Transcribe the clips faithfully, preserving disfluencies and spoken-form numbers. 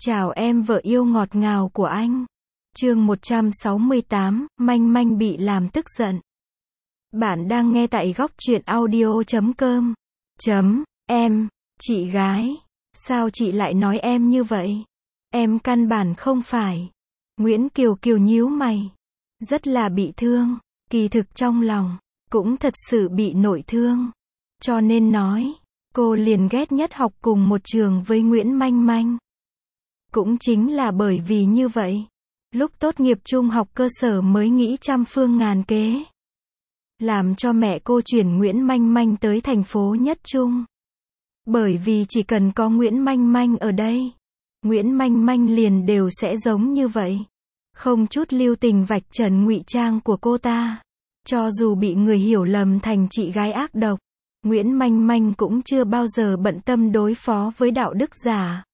Chào em vợ yêu ngọt ngào của anh. Chương một trăm sáu mươi tám, Manh Manh bị làm tức giận. Bạn đang nghe tại góc truyện audio chấm com. Chấm, em, chị gái. Sao chị lại nói em như vậy? Em căn bản không phải. Nguyễn Kiều Kiều nhíu mày. Rất là bị thương. Kỳ thực trong lòng, cũng thật sự bị nội thương. Cho nên nói, cô liền ghét nhất học cùng một trường với Nguyễn Manh Manh. Cũng chính là bởi vì như vậy, lúc tốt nghiệp trung học cơ sở mới nghĩ trăm phương ngàn kế, làm cho mẹ cô chuyển Nguyễn Manh Manh tới thành phố Nhất Trung. Bởi vì chỉ cần có Nguyễn Manh Manh ở đây, Nguyễn Manh Manh liền đều sẽ giống như vậy. Không chút lưu tình vạch trần ngụy trang của cô ta. Cho dù bị người hiểu lầm thành chị gái ác độc, Nguyễn Manh Manh cũng chưa bao giờ bận tâm đối phó với đạo đức giả.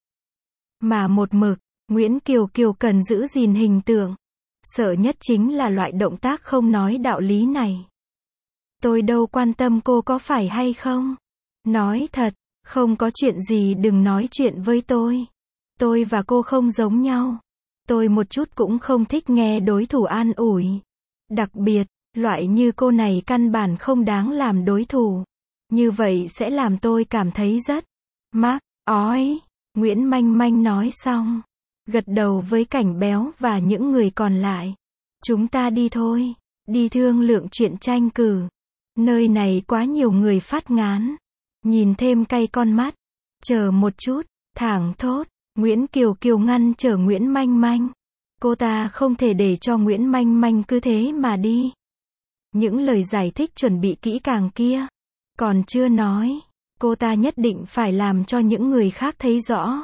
Mà một mực, Nguyễn Kiều Kiều cần giữ gìn hình tượng. Sợ nhất chính là loại động tác không nói đạo lý này. Tôi đâu quan tâm cô có phải hay không. Nói thật, không có chuyện gì đừng nói chuyện với tôi. Tôi và cô không giống nhau. Tôi một chút cũng không thích nghe đối thủ an ủi. Đặc biệt, loại như cô này căn bản không đáng làm đối thủ. Như vậy sẽ làm tôi cảm thấy rất mắc ói. Nguyễn Manh Manh nói xong, gật đầu với Cảnh Béo và những người còn lại. Chúng ta đi thôi, đi thương lượng chuyện tranh cử. Nơi này quá nhiều người phát ngán. Nhìn thêm cay con mắt. Chờ một chút, thảng thốt. Nguyễn Kiều Kiều ngăn trở Nguyễn Manh Manh. Cô ta không thể để cho Nguyễn Manh Manh cứ thế mà đi. Những lời giải thích chuẩn bị kỹ càng kia, còn chưa nói, cô ta nhất định phải làm cho những người khác thấy rõ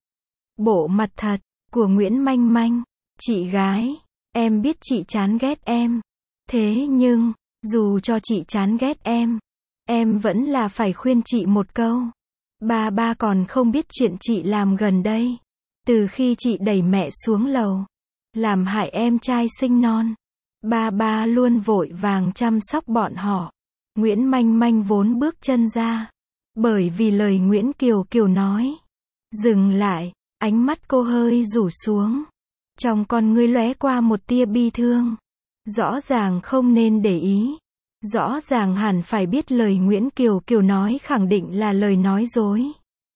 bộ mặt thật của Nguyễn Manh Manh. Chị gái, em biết chị chán ghét em. Thế nhưng, dù cho chị chán ghét em, em vẫn là phải khuyên chị một câu. Ba ba còn không biết chuyện chị làm gần đây. Từ khi chị đẩy mẹ xuống lầu, làm hại em trai sinh non. Ba ba luôn vội vàng chăm sóc bọn họ. Nguyễn Manh Manh vốn bước chân ra. Bởi vì lời Nguyễn Kiều Kiều nói. Dừng lại, ánh mắt cô hơi rủ xuống. Trong con ngươi lóe qua một tia bi thương. Rõ ràng không nên để ý. Rõ ràng hẳn phải biết lời Nguyễn Kiều Kiều nói khẳng định là lời nói dối.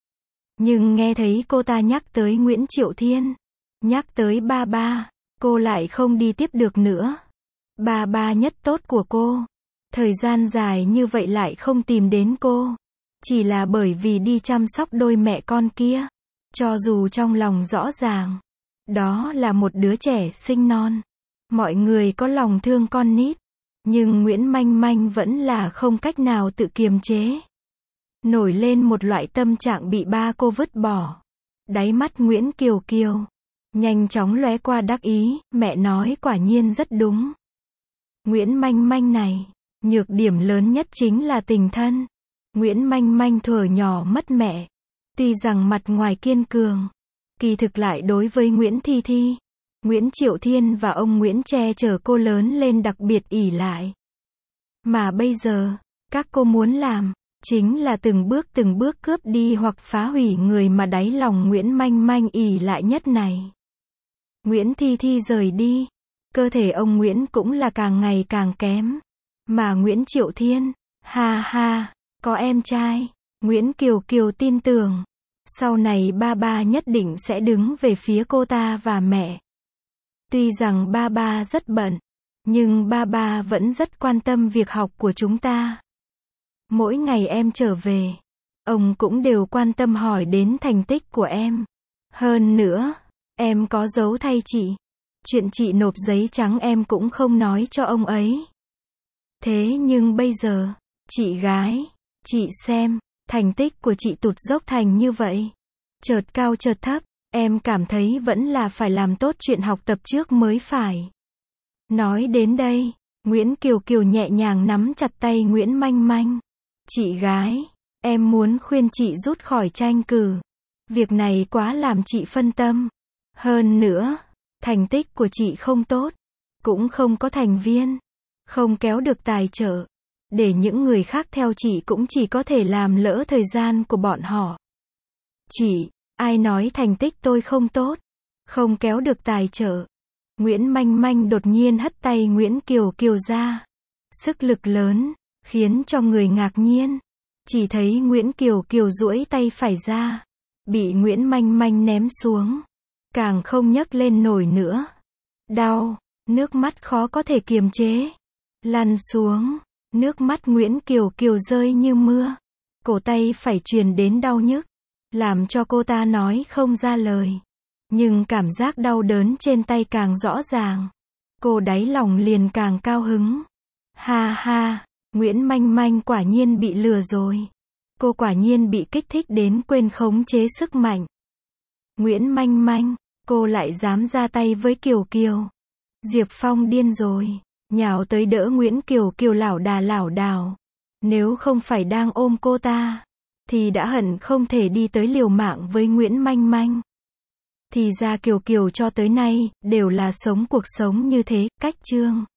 Nhưng nghe thấy cô ta nhắc tới Nguyễn Triệu Thiên, nhắc tới ba ba, cô lại không đi tiếp được nữa. Ba ba nhất tốt của cô, thời gian dài như vậy lại không tìm đến cô. Chỉ là bởi vì đi chăm sóc đôi mẹ con kia. Cho dù trong lòng rõ ràng, đó là một đứa trẻ sinh non. Mọi người có lòng thương con nít. Nhưng Nguyễn Manh Manh vẫn là không cách nào tự kiềm chế. Nổi lên một loại tâm trạng bị ba cô vứt bỏ. Đáy mắt Nguyễn Kiều Kiều nhanh chóng lóe qua đắc ý, mẹ nói quả nhiên rất đúng. Nguyễn Manh Manh này, nhược điểm lớn nhất chính là tình thân. Nguyễn Manh Manh thuở nhỏ mất mẹ. Tuy rằng mặt ngoài kiên cường, kỳ thực lại đối với Nguyễn Thi Thi, Nguyễn Triệu Thiên và ông Nguyễn che chở cô lớn lên đặc biệt ỷ lại. Mà bây giờ, các cô muốn làm, chính là từng bước từng bước cướp đi hoặc phá hủy người mà đáy lòng Nguyễn Manh Manh ỷ lại nhất này. Nguyễn Thi Thi rời đi, cơ thể ông Nguyễn cũng là càng ngày càng kém. Mà Nguyễn Triệu Thiên, ha ha, có em trai, Nguyễn Kiều Kiều tin tưởng, sau này ba ba nhất định sẽ đứng về phía cô ta và mẹ. Tuy rằng ba ba rất bận, nhưng ba ba vẫn rất quan tâm việc học của chúng ta. Mỗi ngày em trở về, ông cũng đều quan tâm hỏi đến thành tích của em. Hơn nữa, em có giấu thay chị. Chuyện chị nộp giấy trắng em cũng không nói cho ông ấy. Thế nhưng bây giờ, chị gái, chị xem, thành tích của chị tụt dốc thành như vậy. Chợt cao chợt thấp, em cảm thấy vẫn là phải làm tốt chuyện học tập trước mới phải. Nói đến đây, Nguyễn Kiều Kiều nhẹ nhàng nắm chặt tay Nguyễn Manh Manh. Chị gái, em muốn khuyên chị rút khỏi tranh cử. Việc này quá làm chị phân tâm. Hơn nữa, thành tích của chị không tốt, cũng không có thành viên, không kéo được tài trợ. Để những người khác theo chị cũng chỉ có thể làm lỡ thời gian của bọn họ. Chị, Ai nói thành tích tôi không tốt, không kéo được tài trợ. Nguyễn Manh Manh đột nhiên hất tay Nguyễn Kiều Kiều ra. Sức lực lớn, khiến cho người ngạc nhiên. Chỉ thấy Nguyễn Kiều Kiều duỗi tay phải ra, bị Nguyễn Manh Manh ném xuống. Càng không nhấc lên nổi nữa. Đau, nước mắt khó có thể kiềm chế. Lăn xuống, nước mắt Nguyễn Kiều Kiều rơi như mưa. Cổ tay phải truyền đến đau nhức, làm cho cô ta nói không ra lời. Nhưng cảm giác đau đớn trên tay càng rõ ràng. Cô đáy lòng liền càng cao hứng. Ha ha, Nguyễn Manh Manh quả nhiên bị lừa rồi. Cô quả nhiên bị kích thích đến quên khống chế sức mạnh. Nguyễn Manh Manh, cô lại dám ra tay với Kiều Kiều. Diệp Phong điên rồi, nhào tới đỡ Nguyễn Kiều Kiều lảo đà lảo đảo. Nếu không phải đang ôm cô ta, thì đã hận không thể đi tới liều mạng với Nguyễn Manh Manh. Thì ra Kiều Kiều cho tới nay, đều là sống cuộc sống như thế, cách chương.